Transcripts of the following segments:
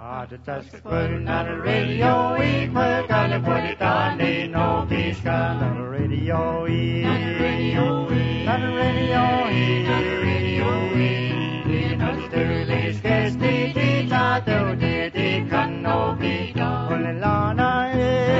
Put another radio week, we're gonna put it on the no beach, another radio week, another radio week, another radio week, another radio week. Another Sterling's guest, the teacher, the can no be done. Only Lana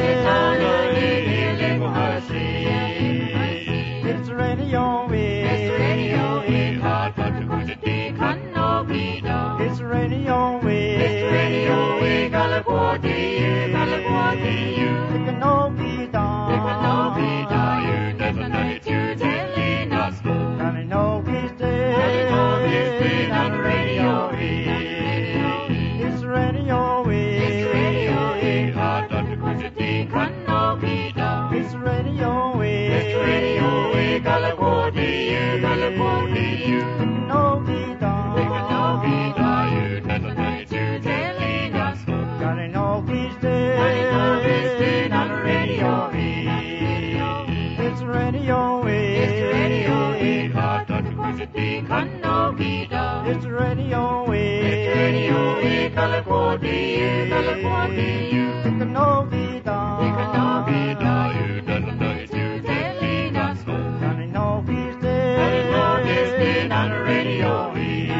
it's radio week, it's radio week, hard but the good can no be done. It's radio week. California, it can no be done. It can no be done. You never know it, you telling us. And I know he's dead. And I know he's dead on the radio. It's radio. It's radio. Hard on the quantity can no be done. It's radio. It's radio. California, California, it can no be done. It can no be done. You never know it, you telling us. I know he's dead. I know he's dead on the radio. It's radio. It's radio. Hard on the quantity can no be done. It's radio. It's radio. California, California, it can no be done. It can no be done. You don't know it, you telling us. I know he's dead. I know he's dead on the radio.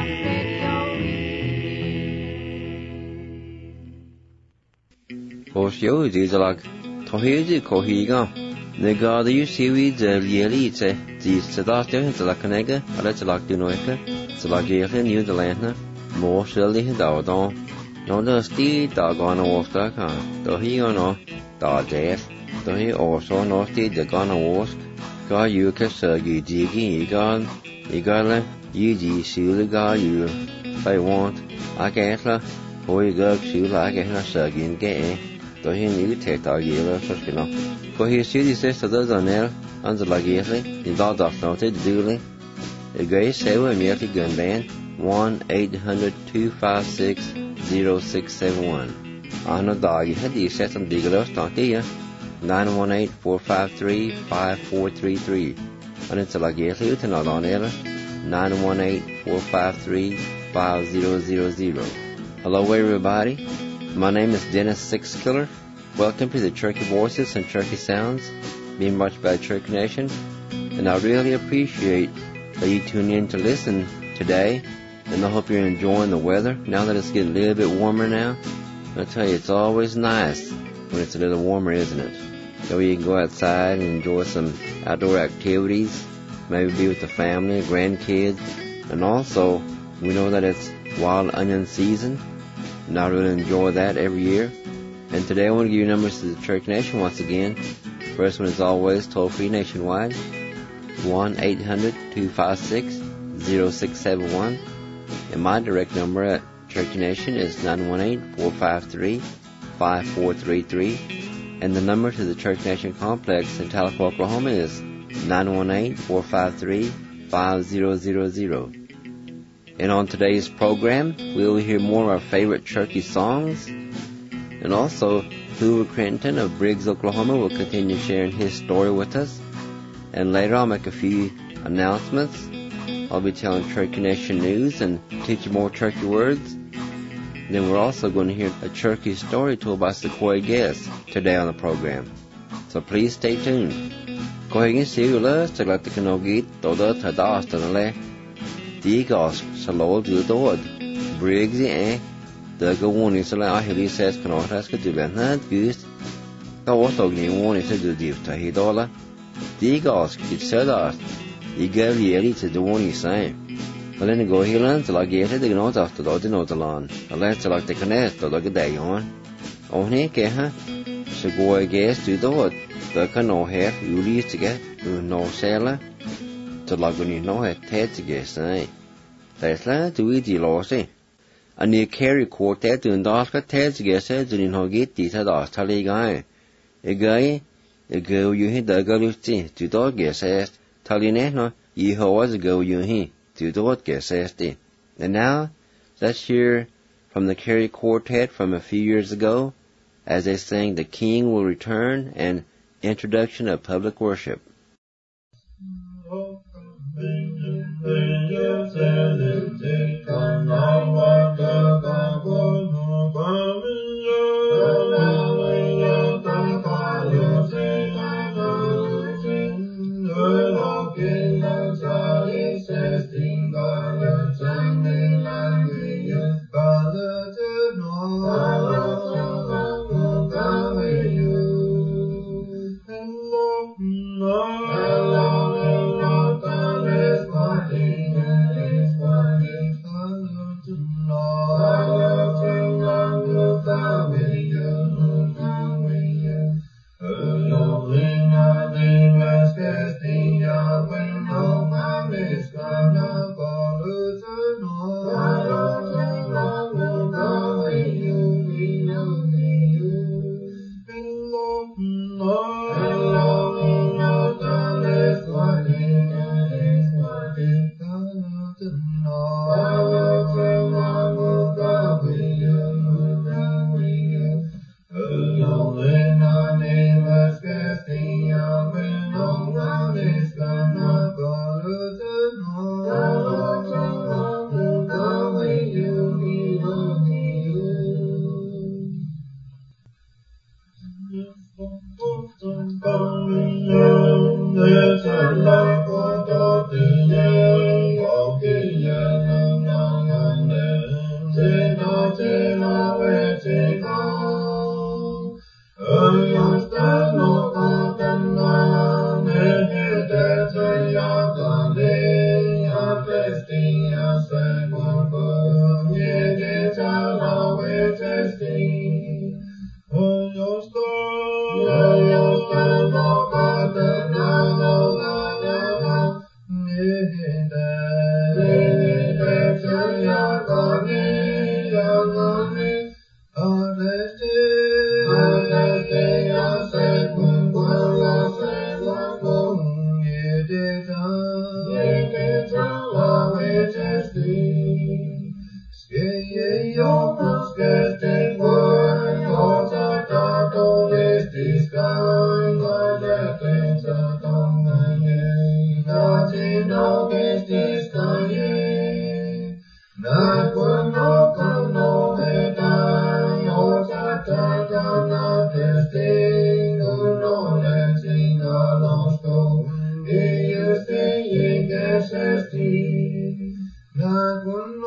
Hoşyo dizalag tohidi kohiga negada yusiwi de lielite di sedate zalakanega ala zalak dunoeka zalagere new de lantna mo sheli dawdon no the sti dagana wasta ka tohiono da des tohi also no sti de gana wosk ga yuka sagi digi igala yiji shuliga you I want akela hoiga shula akela sagi ge to he new teta yela soskino ko he city says to those on there on the lagele in dot noted duly a gay sewa miati gun band 1-800-256-0671 on a dog had the set some digalos tontia 918-453-5433 and it's a lagele to not on there 918-453-5000. Hello everybody. My name is Dennis Six Killer. Welcome to the Cherokee Voices and Cherokee Sounds, being watched by Cherokee Nation. And I really appreciate that you tune in to listen today. And I hope you're enjoying the weather now that it's getting a little bit warmer now. I tell you, it's always nice when it's a little warmer, isn't it? So you can go outside and enjoy some outdoor activities, maybe be with the family, grandkids. And also, we know that it's wild onion season. And I really enjoy that every year. And today I want to give you numbers to the Cherokee Nation once again. First one is always toll-free nationwide. 1-800-256-0671. And my direct number at Cherokee Nation is 918-453-5433. And the number to the Cherokee Nation Complex in Tahlequah, Oklahoma is 918-453-5000. And on today's program, we'll hear more of our favorite Cherokee songs. And also, Hoover Crenton of Briggs, Oklahoma will continue sharing his story with us. And later I'll make a few announcements. I'll be telling Cherokee Nation news and teach you more Cherokee words. Then we're also going to hear a Cherokee story told by Sequoia guests today on the program. So please stay tuned. Go ahead and see you last to let the Kanogit Doda Tadastan Digos Salol Dudod Briggs the go warning Sala Hilly says Canotas could do that goose. The Otogni warning to do deep to Hidola. Digos, it said us. You gave Yeri to the warning same. But then go Hilland till I get it, the note after the Notalan. A letter like the connect to the day on. Only Keha, so go a guess to the wood. The canoe hair you leave to get, you know, sailor. To log when you know it, Ted to guess, That's like to eat the lossy. And you carry quartet to endorse Ted to guess it, and you know, get these at us, Tally guy. A guy, a girl you hit the girl to dog guess it, Tally no, you how was a girl you hit to dog guess it. And now, let's hear from the Carey Quartet from a few years ago, as they sing The King Will Return and Introduction of Public Worship.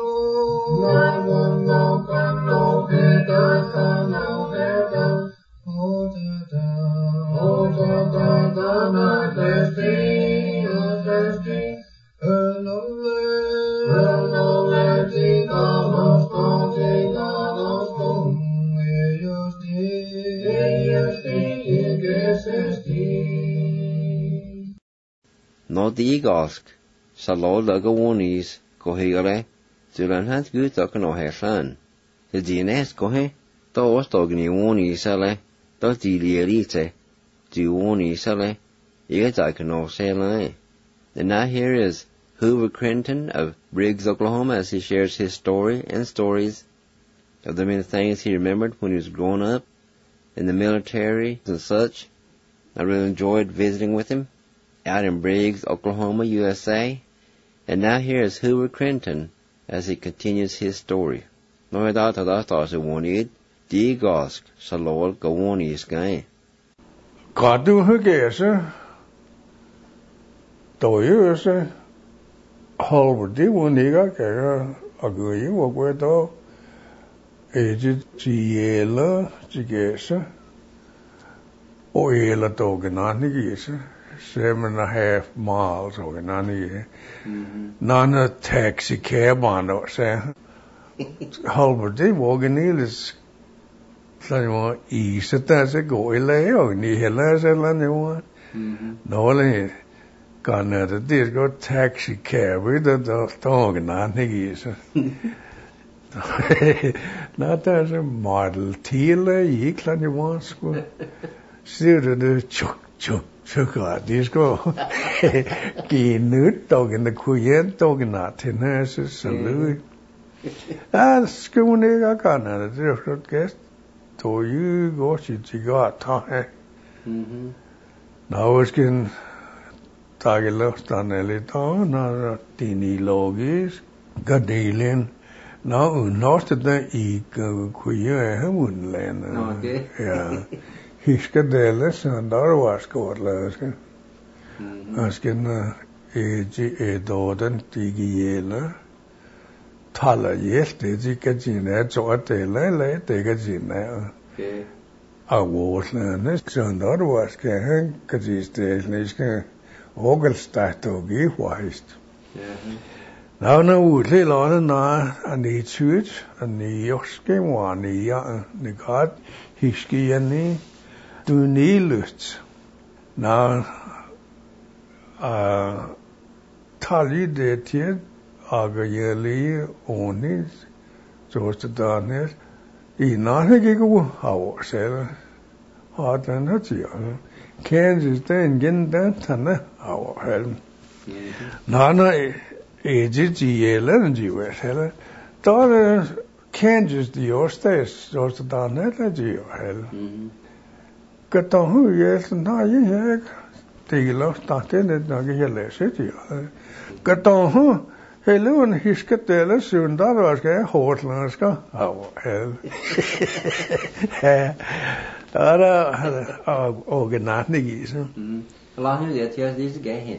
No digask, salol lagawonis, kohigale, zulanhat gutakan o hersan. The DNS kohe, to ostogni woni sale, to dilierite, duwoni sale, yetakan o sale. And now here is Hoover Crinton of Briggs, Oklahoma, as he shares his story and stories of the many things he remembered when he was growing up in the military and such. I really enjoyed visiting with him out in Briggs, Oklahoma, USA. And now here is Hoover Crinton as he continues his story. No doubt that se wanted digask salol gawoni sky. Kadu hugese doyuse halvdi woniga ke aguyi wogwedo eji tiela tigese oela dognani gese 7.5 miles ognani nana taxi cab on it say halvdi wogenilis Sanyo isata se go ileo ni hela se lanyo no le kana the this go taxi cab with the dog na nigis not as a model tile yiklan you want school still the chuk this go ki nut dog in the kuyen dog na tennis salute school nigga kana the guest to you go to got time. Now it's getting Tagalog Stanelito, now Tini Logis, Gadilin. Now, not the E. Quia, wouldn't land. Yeah. He's got the lesson and our was got last. Asking A. Doden, Tigiela. Tala yes, they get in that so at the lay, they get in there. I was learning, so that was getting, because he's the August to give wise. Now, no, we live on and the church, and the Yoski one, the God, Hiski and the do Niluts. Now, Tali did it. Agayeli onis, just darkness. Inahigi go how sell hard and hutchio. Kansas then get that and our helm. Nana aged yellow and you were seller. Daughter Kansas the your stays, just darkness at your helm. Got on who yes, and now you hear. Take a lot started and not get less city. Got on who. Hello, and he's got the lesson that was a horse. Oh, hell. Organizing. How long is it this guy?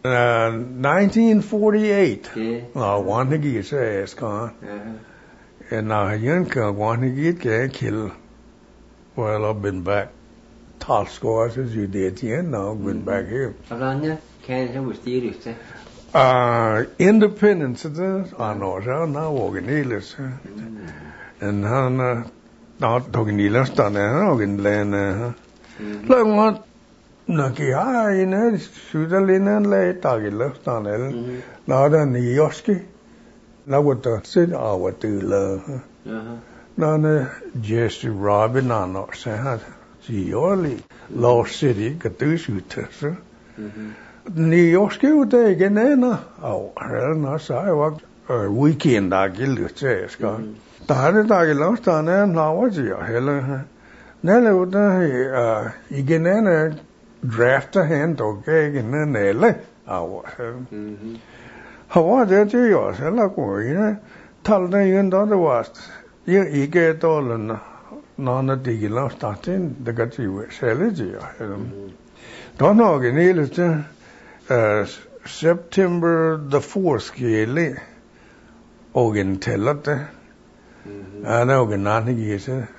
1948. One to get says gone. And now Yanka want to get killed. Well, I've been back. Top scores as you did, now I've been back here. How long Canada was theory? Independence I know now organizers and not talking Nilas done organ land like what Naki in Switzerland and lay Tagilas done now than the Yoski now what the said our to love now Jesse Robin I know say she only Lost City got to shoot New York school day again, oh, no, so I weekend I give you say, Scott. The hard I lost on them now was your hell. Nelly would again draft a hand or gag in the nail. Oh, how was it to yours? Like, tell them you know the worst. You get all and none of the lost starting the got you sell. Don't know again, September the 4th, Ogen tellate. And ogen nanigise.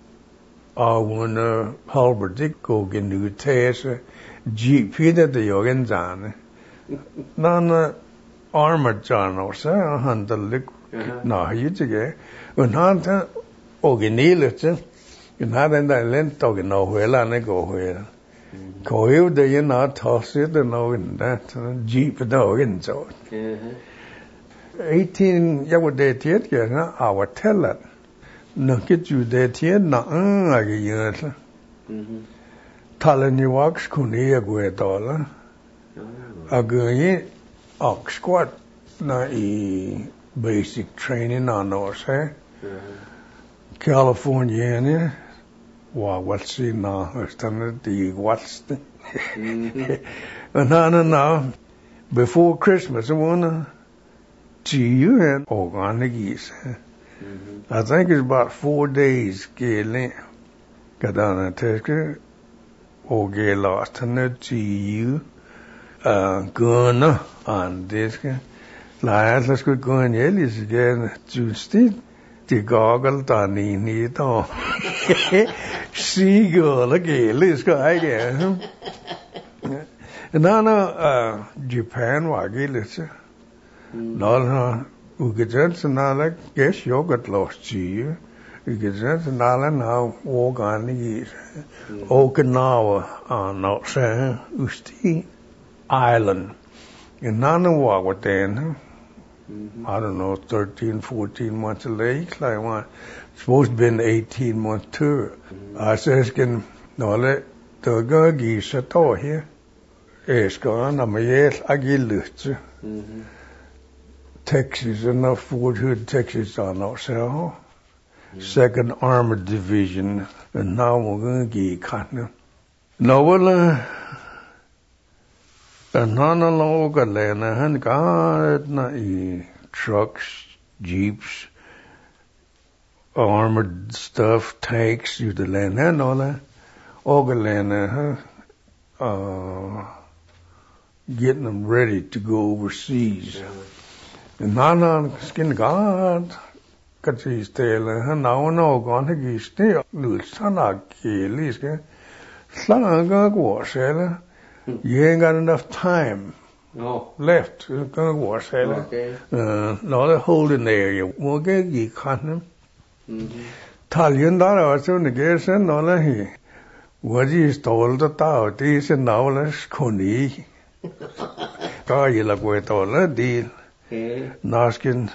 When Halbert Dick ogen nu tese. Jeep hidde de ogen zane. Nan armored John or so, handel na hitige. Und han originelete. Und han den der lent og no hela ne go hela. Ko jo de na tosset de no in that Jeep dogen så. 18 jeg var det tiet ja na our teller. Nå get you det tiet na age yel. Talen you wax kunne jeg gå dollar. Again squat na I basic training on us, California, what's in the what's the and now before Christmas I wanna see you and organic geese. I think it's about 4 days getting got on a take or get lost and see you gonna on this let's go going Ellis again to still the goggle done in it all. Seagull again, let's go again. And now Japan waggy no we get just now guess you got lost to you. We get just now walk on the Okinawa not saying Usti Island. And none walk with then. I don't know, 13, 14 months late. Like one, supposed to be an 18 month tour. I says, "Can no let the guggy sit over here? It's gone. I'm a yes, I get loose. Texas, enough Fort Hood, Texas, I know so. Second Armored Division, and now we're going to get cotton. No, well, and none of the land, and God, trucks, jeeps, armored stuff, tanks, you the land, and all that. All the land, getting them ready to go overseas. And now, skin God, got these tail, and now no going to get still. Lusana, Liska, Slanga, wash, you ain't got enough time left. Gonna wash, okay. Not a holding area. Won't get you cotton. Talian dollar was on the gas and all that he. What you stole the tower, these and now let's conny. Car you like with all that deal. Naskin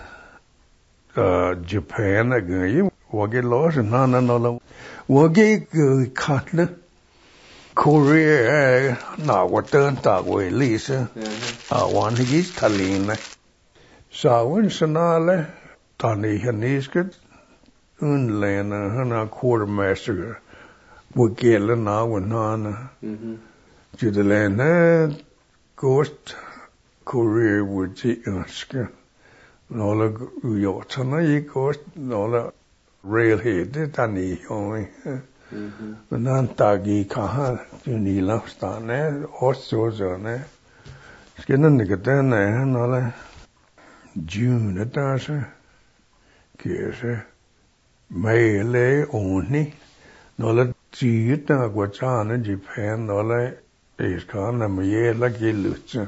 Japan again. What get lost and none. What get cotton. Korea, now what turn that way, Lisa. I want to get Talina. So when Sanale, Tani Hanisket, Unland, and a quartermaster, would get now and Nana. To the land, Ghost, Korea would see us. No, the Yotana, Ghost, no, the railhead, Tani, only. Nantagi kaha junila stane osso zone skinnen nikatene nale June etase kese mele oni nole tiita gwachana Japan nole iskana mele gilutse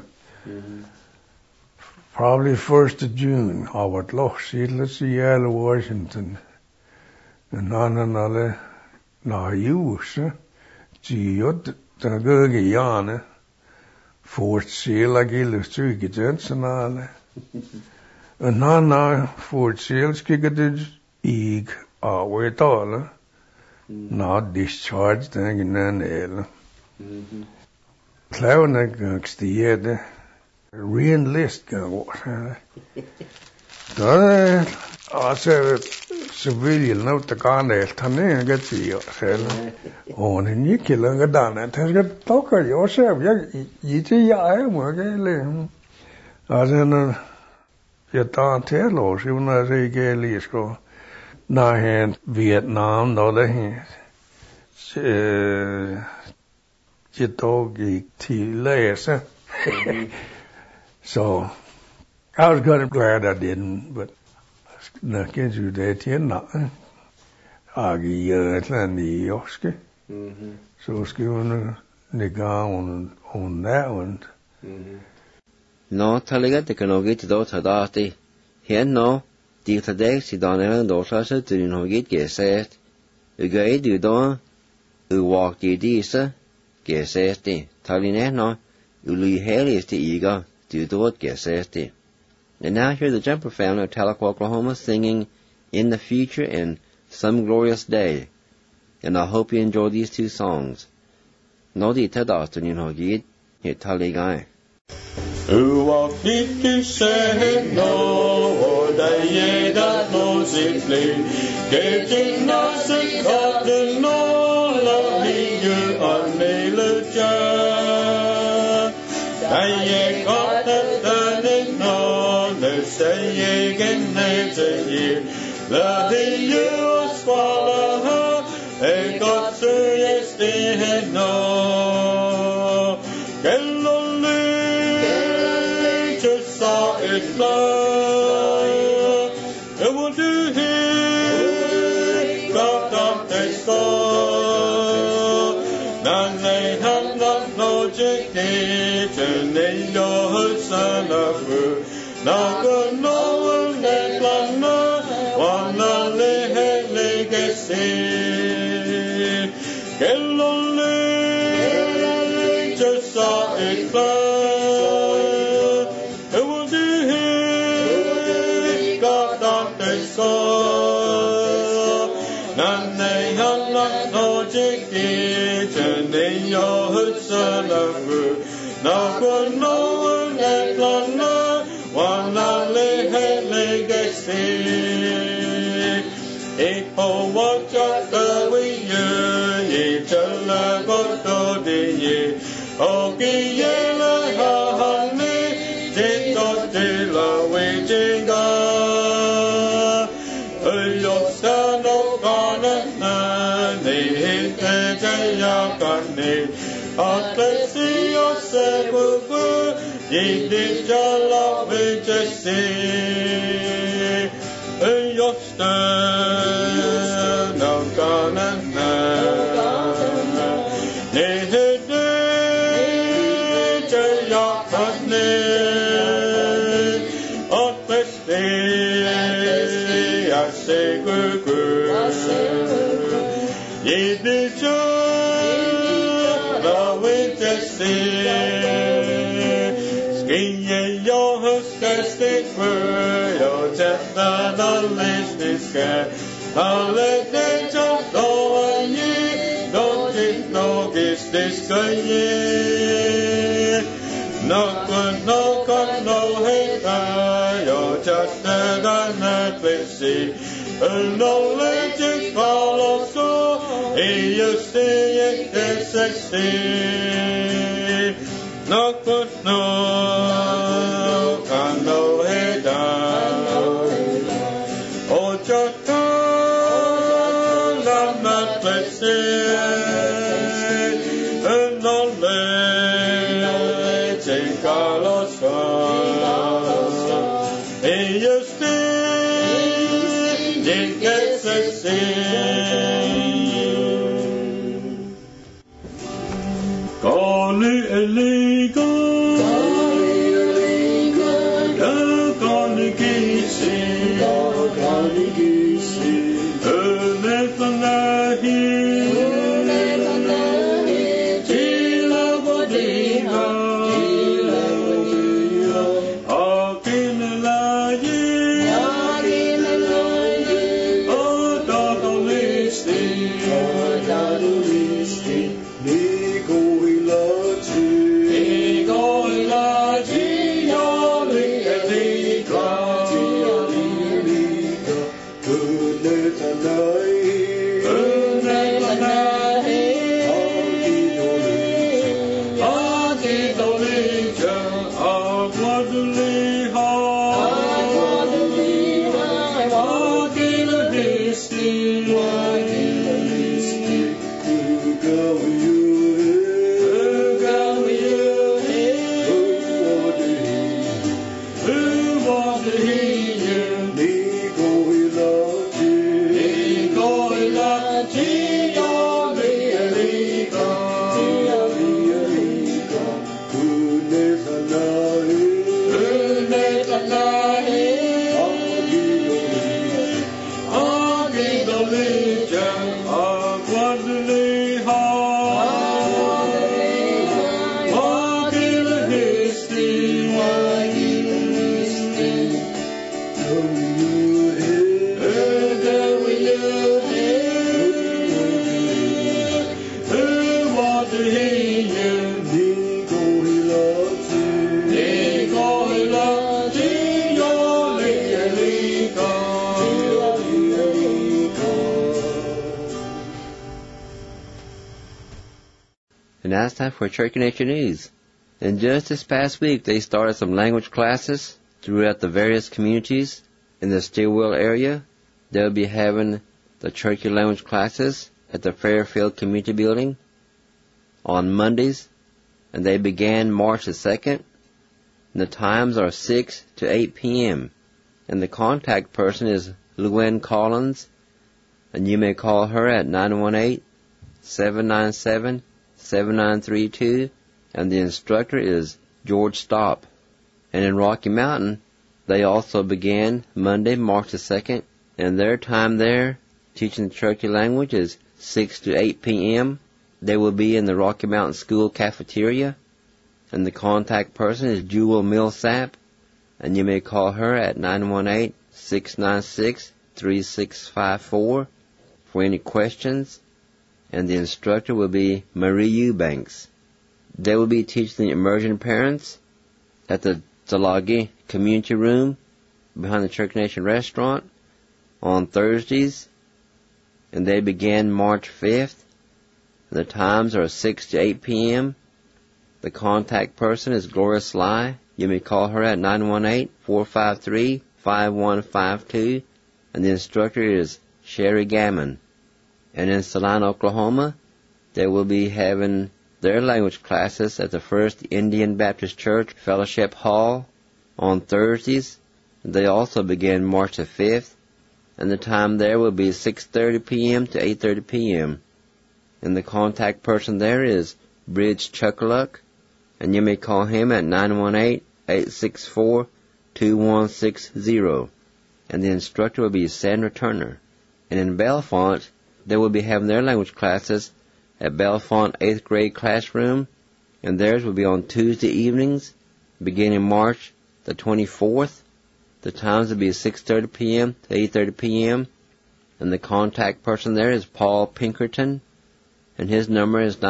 probably 1st of June I would loch Seattle Washington and nale na use Giot Tagagiana Fort Seal Agilus Tugitansanale and na Fort Seal Skigated Eg wait all not discharged in an ale. Clownag stiede re-enlist go I said civilian no the Ghana Tane get the on in you killing a done and has got talker yourself ya I am again. I said you don't tell us you know say gaily go na hand Vietnam no the hand Jitogi T. So I was kind of glad I didn't, but nè cái chủ đề thiên nặng à cái giờ là New York så ska hon nega on that one No talaga te kanogit do tadati. Hen no di tadek si donelan do tasa tu nogit geset. Ugai du do walk di sa geseti. Taline no uli helis te ega du do geseti. And now hear the Jumper family of Tahlequah, Oklahoma singing In the Future and Some Glorious Day. And I hope you enjoy these two songs. No di tadas tu nogit hit taligai. Walk did to say no, or they that knows it play. Getting us a cotton, no, loving you on the jar. I got the turning, no, the say again, next year. Loving you, swallow her, and got to yesterday, no. It's love, it will do him, God of the soul. None they have not no education, they know son of her. Now go no one let lana, one only legacy. Get lonely, just saw it love. None they have not no education, they know her son of her. Now for no one at Lana, one only legacy. It for what just the way you, each other got to the year. Oh, Giyela, honey, take out the love waging God. Stand up on a man, they hit the Jayakane. After see yourself, ye did your love with Jesse. Your stand up on a man, they hit the Jayakane. After see, I say good. Ye did your love with Jesse. Skin ye your husky word, your chapter the listening sky. I'll let them just go on ye, don't it know this good ye. No good, no good, no hate, your chapter the night we see. No legend follow so, you see it is sexy. No good, no, can no head down. Oh, just turn, I'm not and no legend follow so, you see. It gets sexy. Gone illegal, gone kissy, now it's time for Cherokee Nation News. And just this past week, they started some language classes throughout the various communities in the Stillwell area. They'll be having the Cherokee language classes at the Fairfield Community Building on Mondays, and they began March the 2nd. And the times are 6 to 8 p.m. And the contact person is Luann Collins, and you may call her at 918-797-7932, and the instructor is George Stopp. And in Rocky Mountain, they also began Monday, March the 2nd, and their time there, teaching the Cherokee language, is 6 to 8 p.m. They will be in the Rocky Mountain School cafeteria, and the contact person is Jewel Millsap, and you may call her at 918-696-3654 for any questions, and the instructor will be Marie Eubanks. They will be teaching the immersion parents at the Tsalagi Community Room behind the Cherokee Nation Restaurant on Thursdays, and they began March 5th. The times are 6 to 8 p.m. The contact person is Gloria Sly. You may call her at 918-453-5152, and the instructor is Sherry Gammon. And in Salina, Oklahoma, they will be having their language classes at the First Indian Baptist Church Fellowship Hall on Thursdays. They also begin March the 5th, and the time there will be 6:30 p.m. to 8:30 p.m. And the contact person there is Bridge Chuckaluck, and you may call him at 918-864-2160. And the instructor will be Sandra Turner. And in Bellefonte, they will be having their language classes at Bellefonte 8th grade classroom, and theirs will be on Tuesday evenings, beginning March the 24th. The times will be 6:30 p.m. to 8:30 p.m. And the contact person there is Paul Pinkerton, and his number is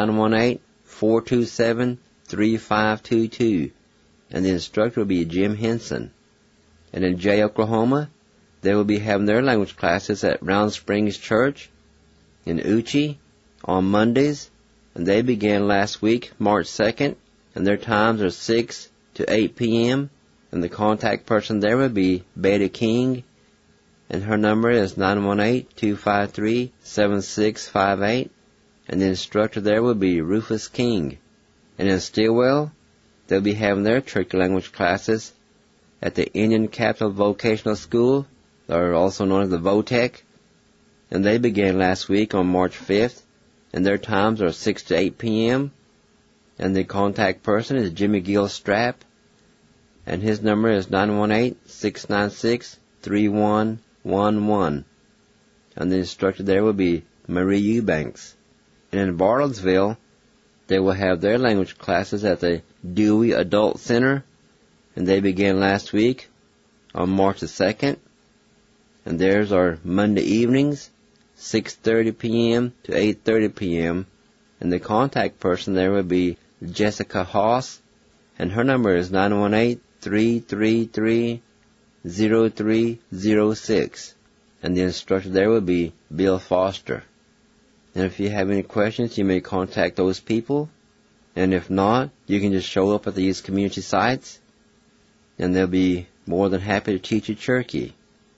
918-427-3522. And the instructor will be Jim Henson. And in Jay, Oklahoma, they will be having their language classes at Round Springs Church in Uchi on Mondays, and they began last week, March 2nd, and their times are 6 to 8 p.m., and the contact person there will be Beta King, and her number is 918-253-7658, and the instructor there will be Rufus King. And in Stillwell, they'll be having their Cherokee language classes at the Indian Capital Vocational School, or also known as the VOTEC, and they began last week on March 5th, and their times are 6 to 8 p.m., and the contact person is Jimmy Gill Strap, and his number is 918-696-3111, and the instructor there will be Marie Eubanks. And in Bartlesville, they will have their language classes at the Dewey Adult Center, and they began last week on March the 2nd, and theirs are Monday evenings, 6:30 p.m. to 8:30 p.m., and the contact person there will be Jessica Haas, and her number is 918-333-0306, and the instructor there will be Bill Foster. And if you have any questions, you may contact those people, and if not, you can just show up at these community sites, and they'll be more than happy to teach you Cherokee.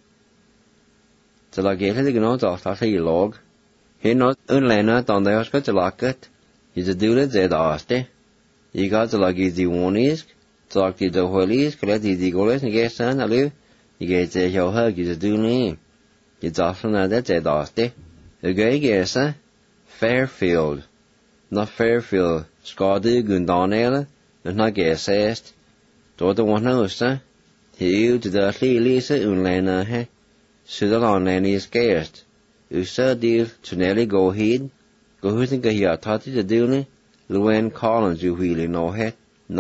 So like the gnons off the log. He not unlena on the oscar to lock it. He's a doodle zed aste. You got the like the one is, so like the holy collect the goals and get son a live. You get the show hug is a doodle. It's often that zed aste. The gay guess, Fairfield. Not Fairfield. Skadu Gundonella, and not guess asked. To the one house, he to the Lisa unlena, he. Sudalan is scarce. Usa deal to Nelly go heed. Go who think he are taught to do Luann Collins, you really know it.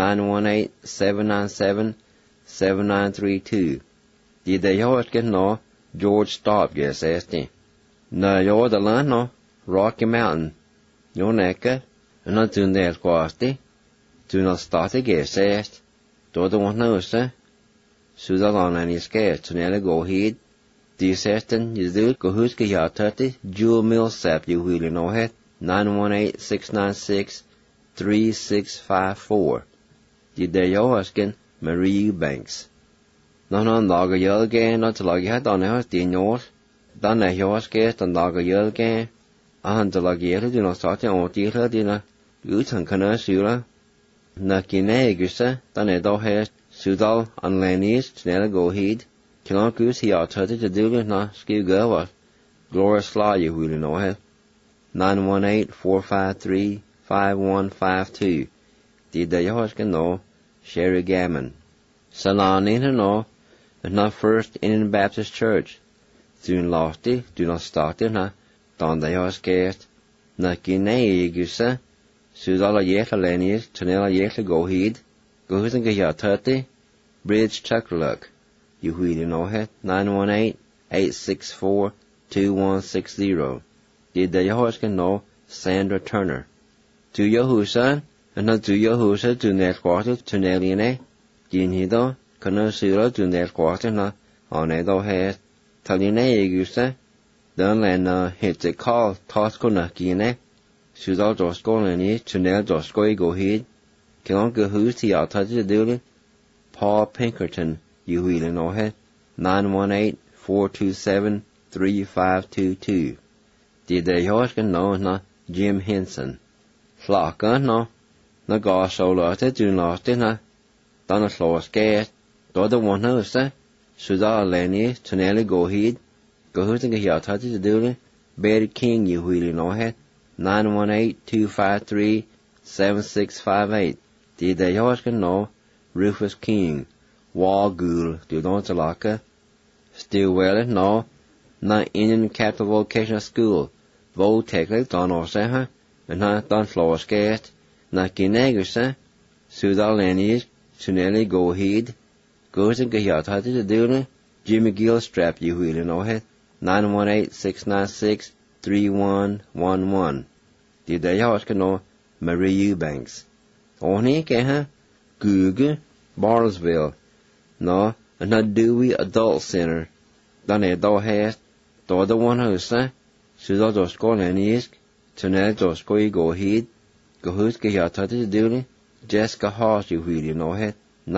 918-797-7932. Did they always get no? George Stopp, guess, asked him. No, you're the land, no? Rocky Mountain. Your necka. And not doing that, squasty. Do not start a guess, asked. Do the one knows, sir. Sudalan is scarce to Nelly go heed. Die sesten Jesu Gohuska Yatati, Jewel Millsap, you really know it. 918-696-3654. 3654. Did they asking Marie Eubanks. No dog a yell again, not to log you had on the in yours. Done a yours guest and dog a yell again. And the log yell do not start your own dealer dinner. Utan Canasula. Nakine Gusa, done a dog hair, Sudal, and Lenny's, Snell go heed. Cannot goose he ought to do it, not skew girl. Gloria Slaw, you really know her. 918-453-5152. Did the Yoskin know? Sherry Gammon. Salon in her know, and not First Indian Baptist Church. Soon lofty, do not start in her. Don the Yoskast. Nakine Gusa. Sudala Yetla Lenny's, Chanela Yetla go heed. Goes and get 30. Bridge Chuckluck. You really know her. 918-864-2160. Did the Yoskin know? Sandra Turner. To Yahusa, and not to Yahusa to net quarter to Neline. Ginhido, Canosura to net quarter na, on Edo head. Taline Egusa, then Lena hit the call, Tosco Nakine. Sudal Dosco Lenny, to Nel Dosco go heed. Can go who's the outside the duty? Paul Pinkerton, you really know her. 918-427-3522. Did the Yoskin know na Jim Henson? Flocka no. Na gosh so lotte do not na. Donna Floor scared. Do the one house, Sudal Lenny, Tonelli go heed. Go who's and get your touch to do it. Betty King, you really know her. 918-253-7658. Did the Yoskin know? Rufus King. Wall Ghoul, do not laka. Still well, no. Na Indian Capital Vocational School. Vol Technic, Don Orseha. And na Don Floor scared. Na Kinegusa. Sudal Lenny, Tonelli go heed. Goes and get your touch to do it. Jimmy Gill strap, you really know her. 918-696-3111. Did they ask know? Marie Eubanks. Only ke Google, Bartlesville. No, and not Dewey Adult Center. Done a do has. Do the one house, Sudo do school and isk. Tonight do school go heed. Go who's get your touch to do it. Jessica Hoss, you really know her.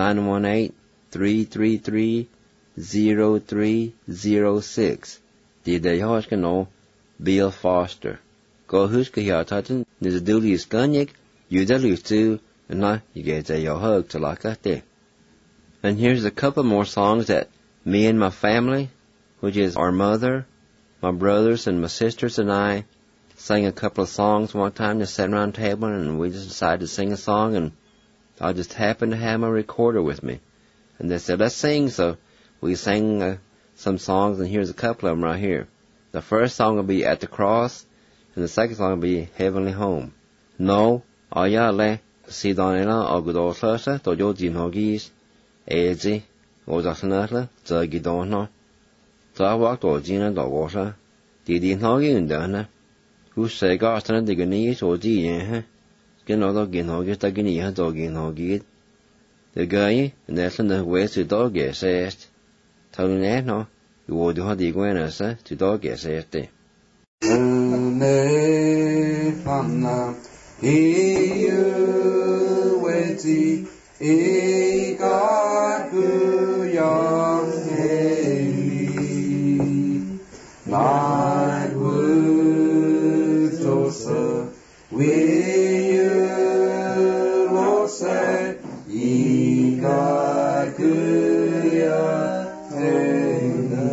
918-333-0306. Did they ask know? Bill Foster. Go who's get your touch to the duty is gunnick. You the lose too. And now you get your hug to like that there. And here's a couple more songs that me and my family, which is our mother, my brothers and my sisters and I, sang a couple of songs one time, just sat around the table and we just decided to sing a song, and I just happened to have my recorder with me. And they said, let's sing, so we sang some songs, and here's a couple of them right here. The first song will be At the Cross, and the second song will be Heavenly Home. No, ayale, si donela agudosla, tojo dinhogis, ezi, odasnatla, zagidonno. Zawak to jina dogosla, di dinhogi undana. Who say gastana digani so di Genodo ginhogis dagini doginhogid. The guy, and that's in the way to dog says. Telling no, you would have the guinas to dog says. Weti ikakuyang hei night words also we say ikakuyang hei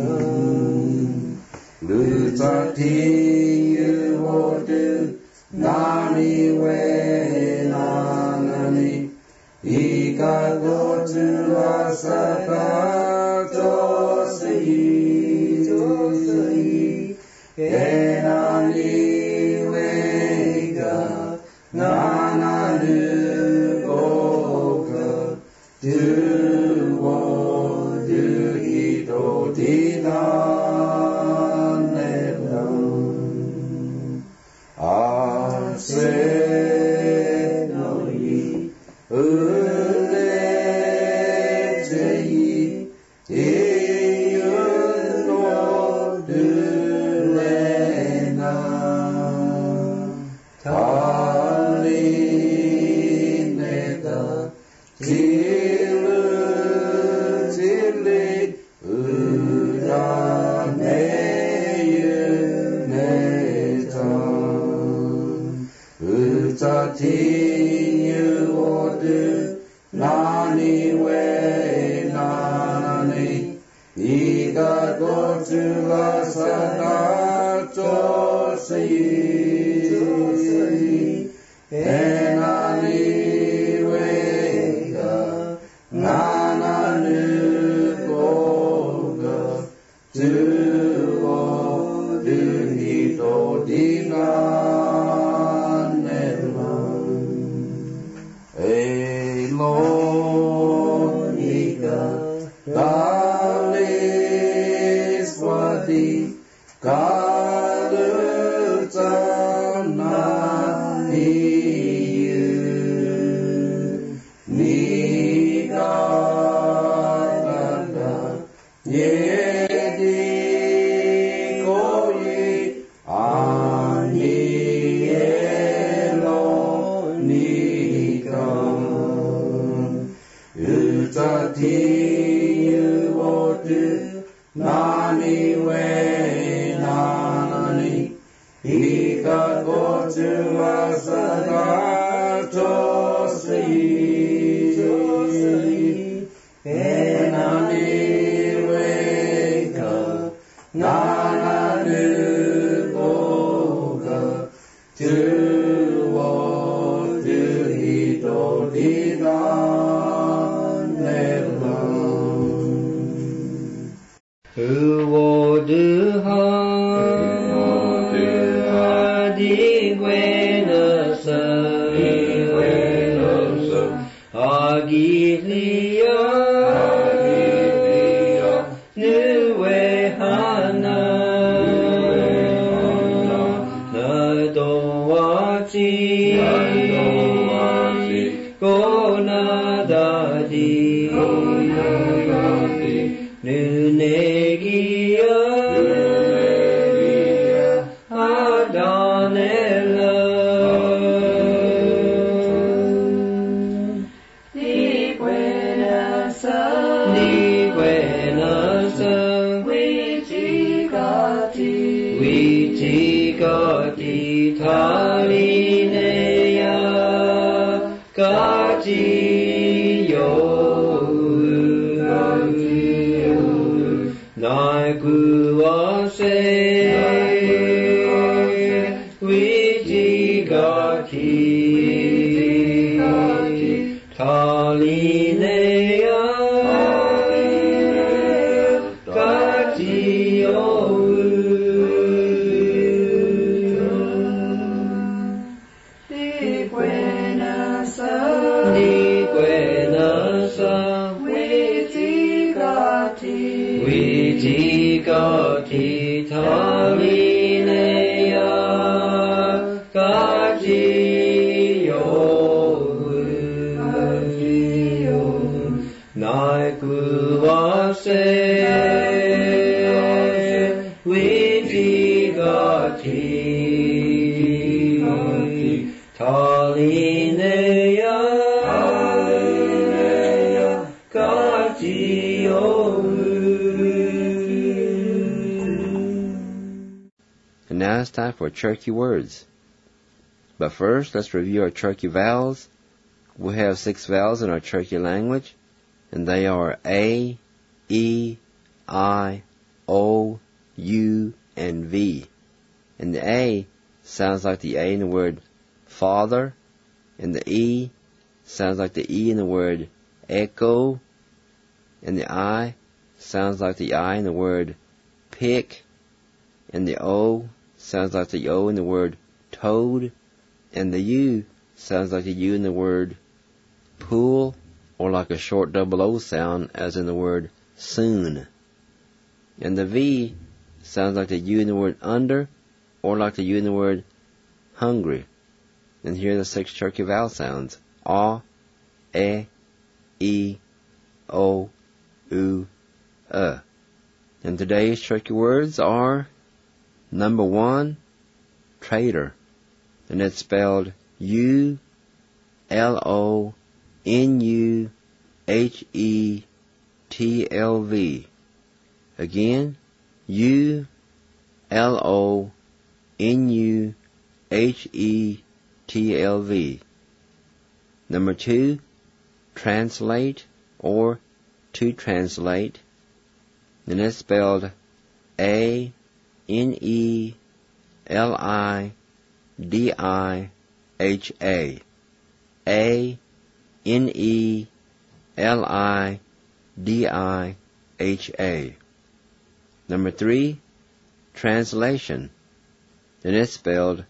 lutati you Nani we nani ika go to asaka tosei enani we ga nana du goka du wo du ito say no ye uleti continue or do nani we nani ika go to la sada tosi enani we nana nu go to o do ni to dina Elonika Dalis Wadi Kalutana Niyu Nigalanda Yedi Koyi Ani Elonika Utati Uotu Nani we nani Ika gotu asada tosi Enani weka Nana nu boga Tu o tu hito dina Uoduha digwenasa agilia nuehana nadowachi gonadadi Nunegia Adanella Niguenasa Wichikati Talinea Kati Naikuase Wichigaki Talinea Katio Niguenasa Wichigati Talinea Katio Naikuase Wichigati Talinea Katio. And now it's time for Cherokee words. But first, let's review our Cherokee vowels. We have 6 vowels in our Cherokee language, and they are A, E, I, O, U, and V. And the A sounds like the A in the word father, and the E sounds like the E in the word echo, and the I sounds like the I in the word pick, and the O sounds like the O in the word toad, and the U sounds like the U in the word pool, or like a short double O sound as in the word soon. And the V sounds like the U in the word under, or like the U in the word hungry. And here are the 6 Cherokee vowel sounds: A, E, O, U, And today's Cherokee words are number 1, trader. And it's spelled U-L-O-N-U-H-E-T-L-V. Again, U-L-O-N-U-H-E-T-L-V. Number 2, translate or to translate. And it's spelled A-N-E-L-I-D-I-H-A. A-N-E-L-I-D-I-H-A. Number 3, translation. And it's spelled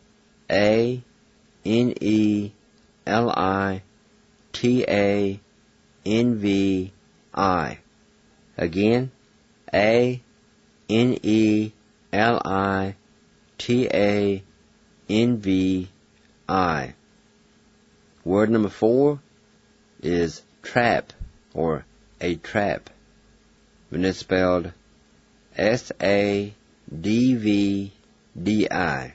A-N-E-L-I-T-A-N-V-I. Again, A-N-E-L-I-T-A-N-V-I. Word number 4 is trap or a trap. And it's spelled S-A-D-V-D-I.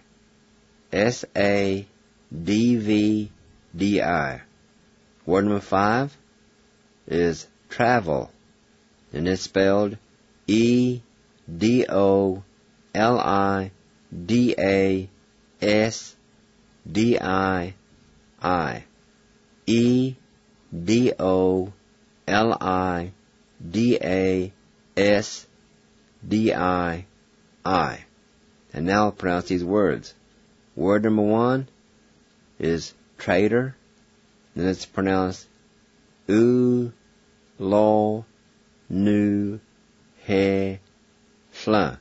S-A-D-V-D-I. Word number 5 is travel. And it's spelled E-D-O-L-I-D-A-S-D-I-I. E-D-O-L-I-D-A-S-D-I-I. And now I'll pronounce these words. Word number 1 is trader. And it's pronounced U-Lo-Nu-He-Fla.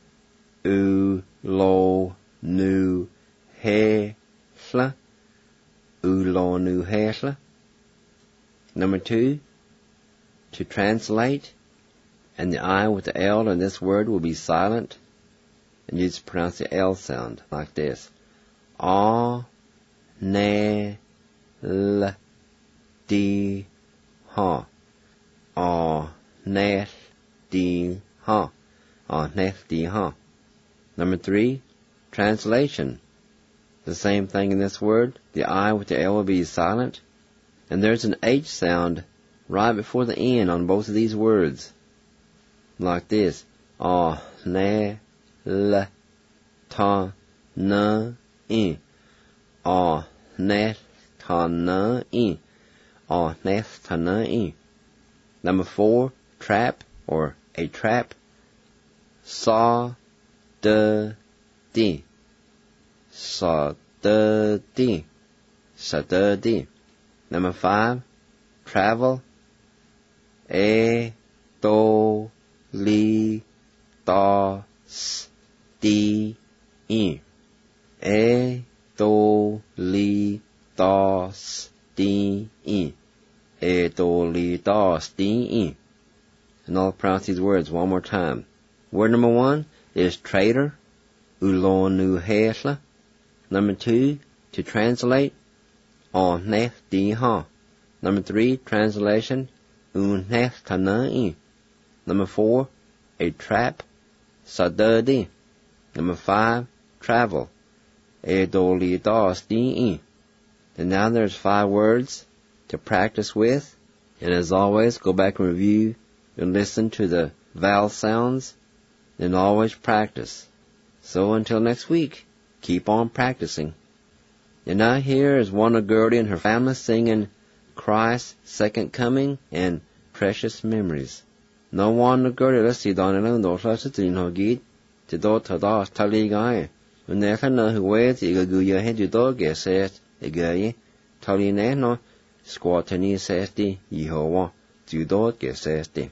U-Lo-Nu-He-Fla. U-Lo-Nu-He-Fla. Number 2, to translate. And the I with the L in this word will be silent. And you just pronounce the L sound like this. A-Ne-L-D-Ha. A-Ne-D-Ha. A-Ne-D-Ha. Number 3, translation. The same thing in this word. The I with the L will be silent. And there's an H sound right before the N on both of these words. Like this. A-Ne-L-Ta-Na-I. A-Ne-Ta-Na-I. A-Ne-Ta-Na-I. Number 4, trap or a trap. Sa-de-di. Sa-de-di. Sa-de-di. Number 5, travel. E-do-li-da-s-di-I. E-do-li-da-s-di-I. E-do-li-da-s-di-I. And I'll pronounce these words one more time. Word number 1 is trader. U-Lo-Nu-He-Fla. Number 2, to translate. A-Ne-D-Ha. Number 3, translation. U-Ne-Ta-Na-I. Number 4, a trap. Sa-de-di. Number 5, travel. E-do-li-da-s-di-I. And now there's 5 words to practice with. And as always, go back and review and listen to the vowel sounds. And always practice. So until next week, keep on practicing. And now here is Wanda Gertie and her family singing Christ's Second Coming and Precious Memories. No Wanda Gertie, let's see, Donald, don't trust it in her gate. To do to do, tali guy. When they can know who waits, you go your head, you dog, yes, says, a guy, tali no, squat and he says, the Yehovah, you dog, yes, says, the.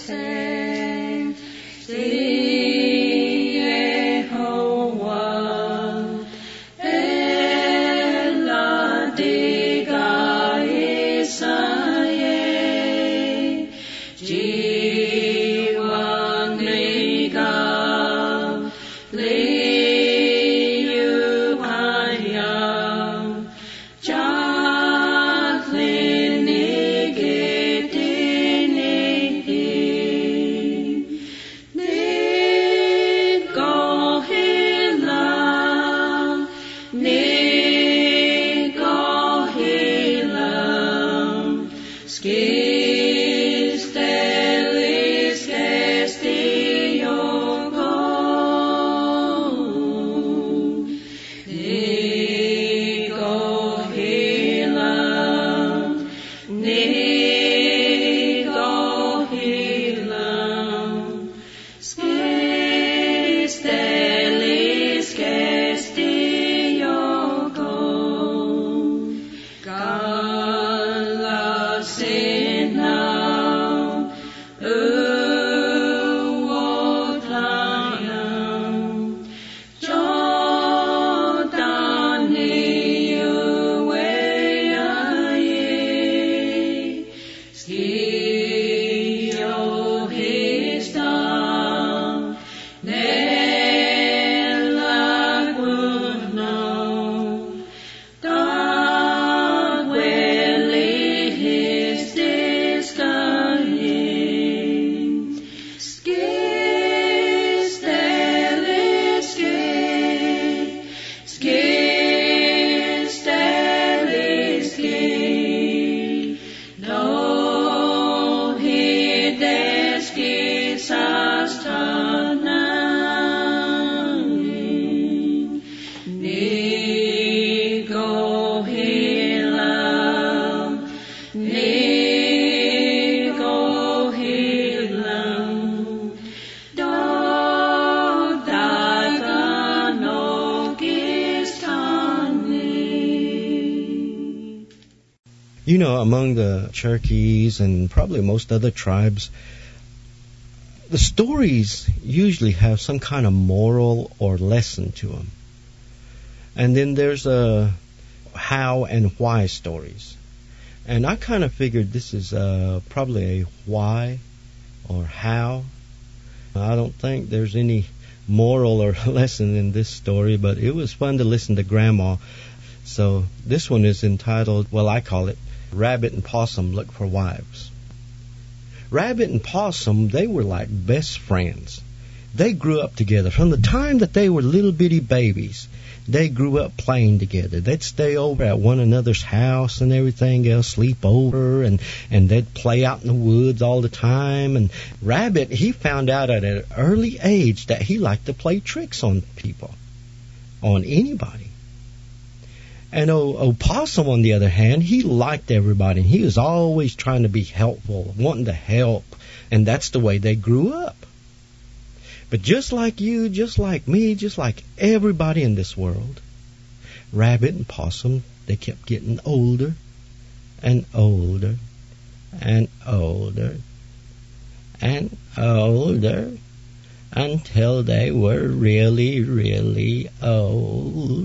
You know, among the Cherokees and probably most other tribes, the stories usually have some kind of moral or lesson to them. And then there's a how and why stories. And I kind of figured this is probably a why or how. I don't think there's any moral or lesson in this story, but it was fun to listen to Grandma. So this one is entitled, well, I call it, Rabbit and Possum Look for Wives. Rabbit and Possum, they were like best friends. They grew up together. From the time that they were little bitty babies, they grew up playing together. They'd stay over at one another's house and everything else, sleep over, and they'd play out in the woods all the time. And Rabbit, he found out at an early age that he liked to play tricks on people, on anybody. And Possum, on the other hand, he liked everybody. He was always trying to be helpful, wanting to help. And that's the way they grew up. But just like you, just like me, just like everybody in this world, Rabbit and Possum, they kept getting older and older and older and older until they were really, really old.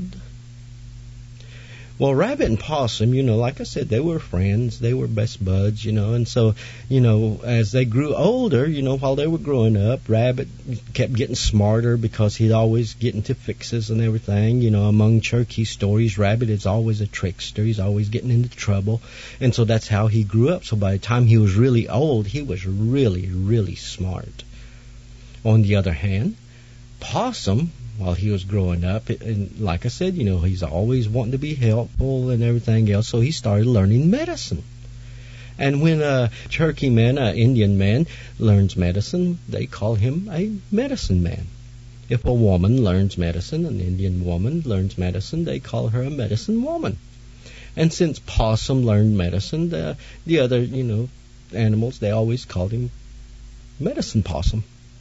Well, Rabbit and Possum, you know, like I said, they were friends. They were best buds, you know. And so, you know, as they grew older, you know, while they were growing up, Rabbit kept getting smarter because he'd always get into fixes and everything. You know, among Cherokee stories, Rabbit is always a trickster. He's always getting into trouble. And so that's how he grew up. So by the time he was really old, he was really, really smart. On the other hand, Possum, while he was growing up, and like I said, you know, he's always wanting to be helpful and everything else, so he started learning medicine. And when a Cherokee man, an Indian man, learns medicine, they call him a medicine man. If a woman learns medicine, an Indian woman learns medicine, they call her a medicine woman. And since Possum learned medicine, the other, you know, animals, they always called him Medicine Possum.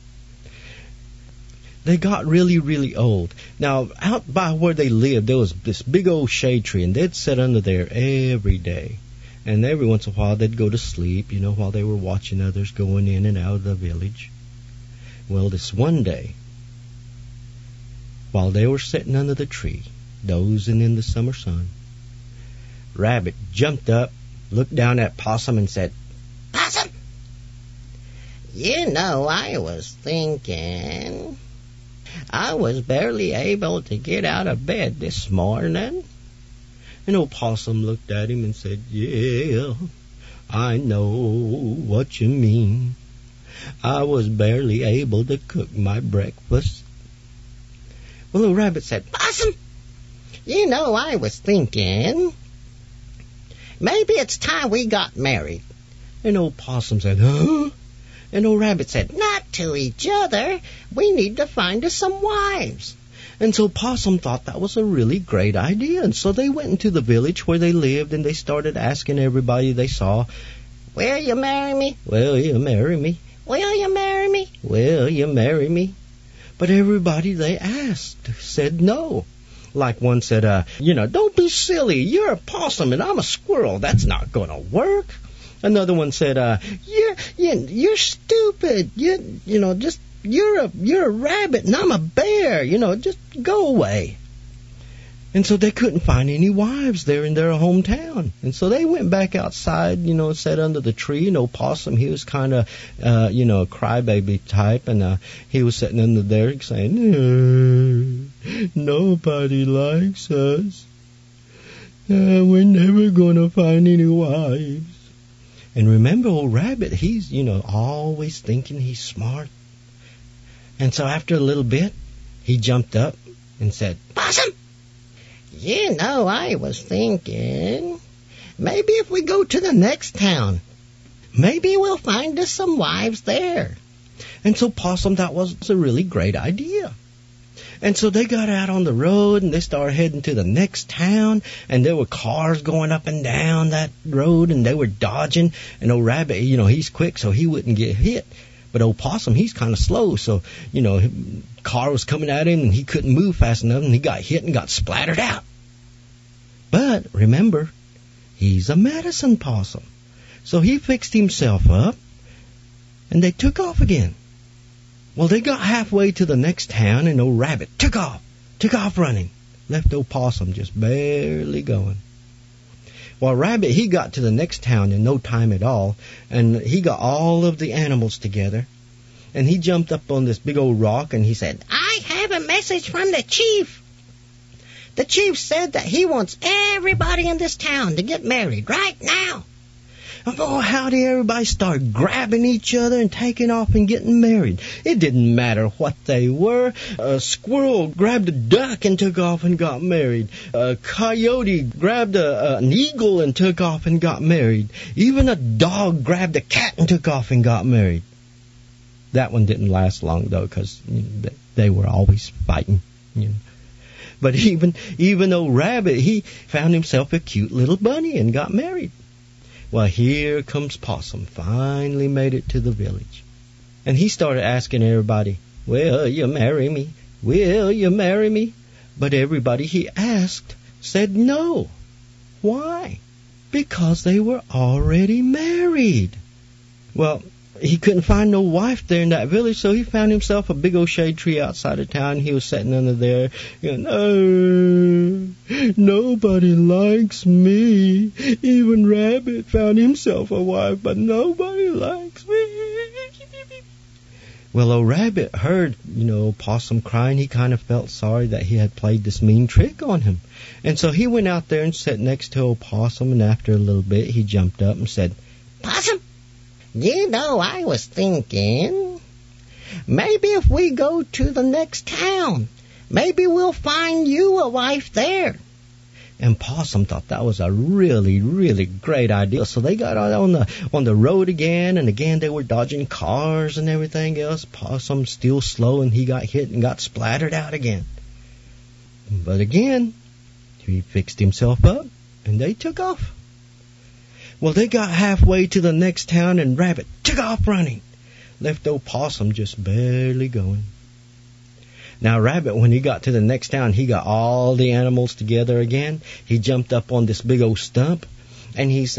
They got really, really old. Now, out by where they lived, there was this big old shade tree, and they'd sit under there every day. And every once in a while they'd go to sleep, while they were watching others going in and out of the village. Well, this one day, while they were sitting under the tree, dozing in the summer sun, Rabbit jumped up, looked down at Possum and said, "Possum, I was thinking. I was barely able to get out of bed this morning." And old Possum looked at him and said, "Yeah, I know what you mean. I was barely able to cook my breakfast." Well, old Rabbit said, "Possum, I was thinking. Maybe it's time we got married." And old Possum said, "Huh?" And old Rabbit said, "Not to each other. We need to find us some wives." And so Possum thought that was a really great idea. And so they went into the village where they lived, and they started asking everybody they saw, "Will you marry me? Will you marry me? Will you marry me? Will you marry me?" But everybody they asked said no. Like one said, "Don't be silly. You're a possum and I'm a squirrel. That's not going to work." Another one said, "You're stupid. You're a rabbit and I'm a bear. Just go away." And so they couldn't find any wives there in their hometown. And so they went back outside, sat under the tree. And old Possum, he was kind of, a crybaby type. And he was sitting under there saying, "Nobody likes us. We're never going to find any wives." And remember, old Rabbit, he's, always thinking he's smart. And so after a little bit, he jumped up and said, "Possum, I was thinking, maybe if we go to the next town, maybe we'll find us some wives there." And so Possum, that was a really great idea. And so they got out on the road and they started heading to the next town, and there were cars going up and down that road, and they were dodging. And old Rabbit, he's quick, so he wouldn't get hit. But old Possum, he's kind of slow, so, car was coming at him and he couldn't move fast enough, and he got hit and got splattered out. But remember, he's a medicine possum. So he fixed himself up, and they took off again. Well, they got halfway to the next town, and old Rabbit took off running. Left old Possum just barely going. Well, Rabbit, he got to the next town in no time at all, and he got all of the animals together, and he jumped up on this big old rock, and he said, "I have a message from the chief. The chief said that he wants everybody in this town to get married right now." And oh, how did everybody start grabbing each other and taking off and getting married? It didn't matter what they were. A squirrel grabbed a duck and took off and got married. A coyote grabbed an eagle and took off and got married. Even a dog grabbed a cat and took off and got married. That one didn't last long, though, because they were always fighting. But even old Rabbit, he found himself a cute little bunny and got married. Well, here comes Possum, finally made it to the village. And he started asking everybody, "Will you marry me? Will you marry me?" But everybody he asked said no. Why? Because they were already married. Well, he couldn't find no wife there in that village, so he found himself a big old shade tree outside of town. He was sitting under there, "Nobody likes me. Even Rabbit found himself a wife, but nobody likes me." Well, old Rabbit heard, Possum crying. He kind of felt sorry that he had played this mean trick on him. And so he went out there and sat next to old Possum, and after a little bit, he jumped up and said, "Possum, I was thinking, maybe if we go to the next town, maybe we'll find you a wife there." And Possum thought that was a really, really great idea. So they got out on the road again, and again they were dodging cars and everything else. Possum still slow, and he got hit and got splattered out again. But again, he fixed himself up, and they took off. Well, they got halfway to the next town, and Rabbit took off running. Left old Possum just barely going. Now, Rabbit, when he got to the next town, he got all the animals together again. He jumped up on this big old stump, and he said,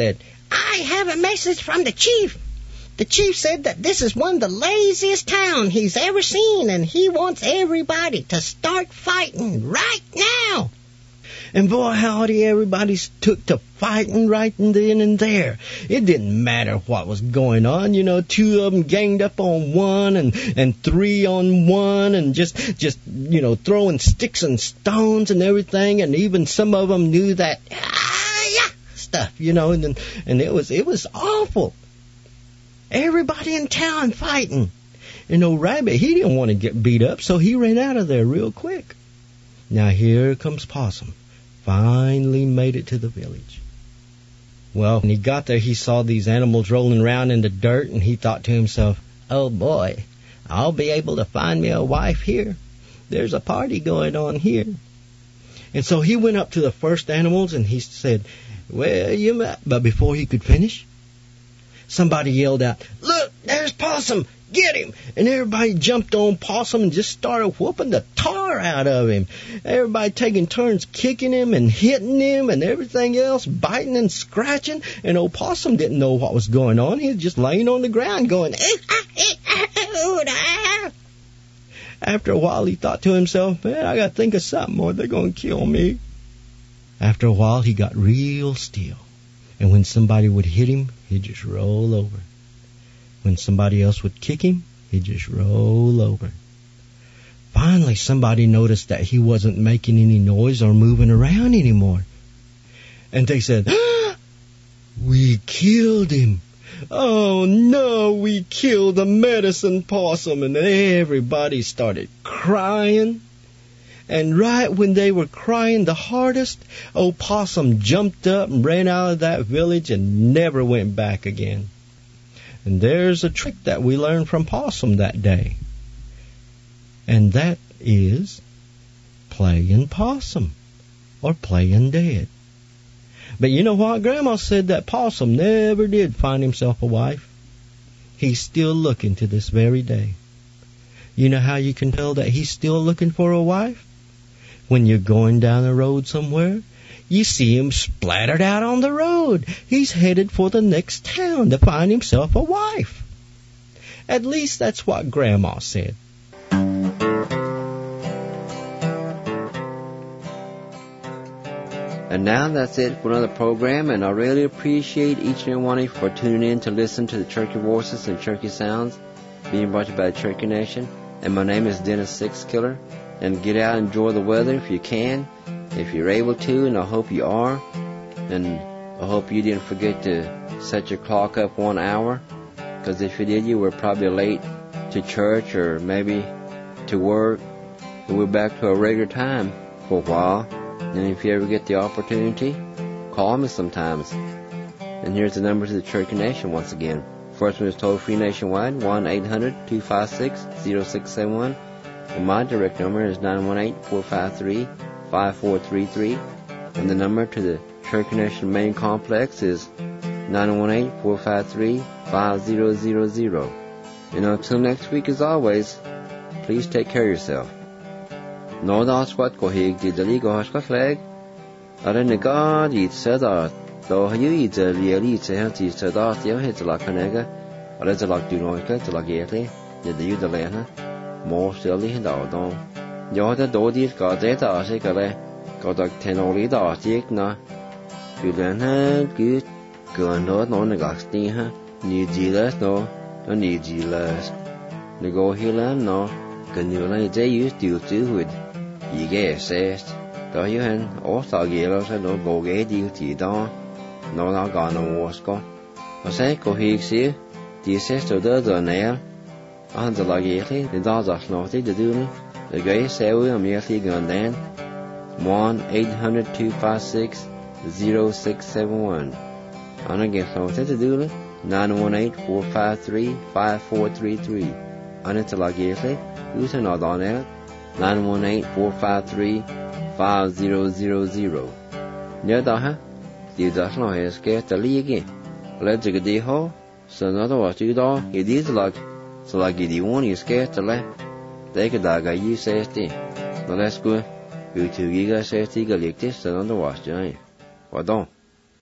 I have a message from the chief. The chief said that this is one of the laziest towns he's ever seen, and he wants everybody to start fighting right now. And boy, howdy, everybody took to fighting right then and there. It didn't matter what was going on. You know, 2 of them ganged up on one and 3 on one and just throwing sticks and stones and everything. And even some of them knew that stuff, and it was awful. Everybody in town fighting. And old Rabbit, he didn't want to get beat up, so he ran out of there real quick. Now here comes Possum. Finally made it to the village. Well, when he got there, he saw these animals rolling around in the dirt, and he thought to himself, oh boy, I'll be able to find me a wife here. There's a party going on here. And so he went up to the first animals, and he said, well, you might. But before he could finish, somebody yelled out, look, there's Possum. Get him! And everybody jumped on Possum and just started whooping the tar out of him. Everybody taking turns kicking him and hitting him and everything else, biting and scratching. And old Possum didn't know what was going on. He was just laying on the ground going, After a while, he thought to himself, man, I got to think of something or they're going to kill me. After a while, he got real still. And when somebody would hit him, he'd just roll over. When somebody else would kick him, he'd just roll over. Finally, somebody noticed that he wasn't making any noise or moving around anymore. And they said, we killed him. Oh, no, we killed the medicine possum. And everybody started crying. And right when they were crying the hardest, old Possum jumped up and ran out of that village and never went back again. And there's a trick that we learned from Possum that day. And that is playing possum or playing dead. But you know what? Grandma said that Possum never did find himself a wife. He's still looking to this very day. You know how you can tell that he's still looking for a wife? When you're going down the road somewhere, you see him splattered out on the road. He's headed for the next town to find himself a wife. At least that's what Grandma said. And now that's it for another program, and I really appreciate each and every one of you for tuning in to listen to the Cherokee Voices and Cherokee Sounds being brought to you by the Cherokee Nation. And my name is Dennis Sixkiller. And get out and enjoy the weather if you can, if you're able to, and I hope you are. And I hope you didn't forget to set your clock up 1 hour, because if you did, you were probably late to church or maybe to work. And we're back to a regular time for a while. And if you ever get the opportunity, call me sometimes. And here's the number to the Cherokee Nation once again. First one is toll-free nationwide, 1-800-256-0671. And my direct number is 918-453-5433. And the number to the Cherokee Nation main complex is 918-453-5000. And until next week, as always, please take care of yourself. No das what go hig di dali go haskat leg. Are ne god it sada. Do you eat a really to have to sada you hit la canega. Or is it like do no get to la gately? Did you the lena? More silly and out on. You had a doddy got that article. Got a tenoli da artic na. You learn her good. Go and not on the gasty her. Need dealers no. No need dealers. The go healer no. Can you like they used to do it? You get says. Do you hand also yellows and no go get you to down. No, not gone no was go. I say go higgs here. The sister does a nail. And the laggy, the dogs are naughty to do. The guy say we are merely gone then. 1-800-256-0671. And again, naughty to do. 918-453-5433. And it's a laggy, who's not on it. 918-453-5000. Nhớ đó ha, điều đó là hệ cái tờ lý cái, lấy cái đi ho, sau đó đó chữ đó, cái đi là cái đi muốn cái tờ lấy, để cái đại cái gì sẽ đi, nó lấy cái thứ gì cái sẽ đi cái liệt thế, sau đó đó chữ này, hoạt động.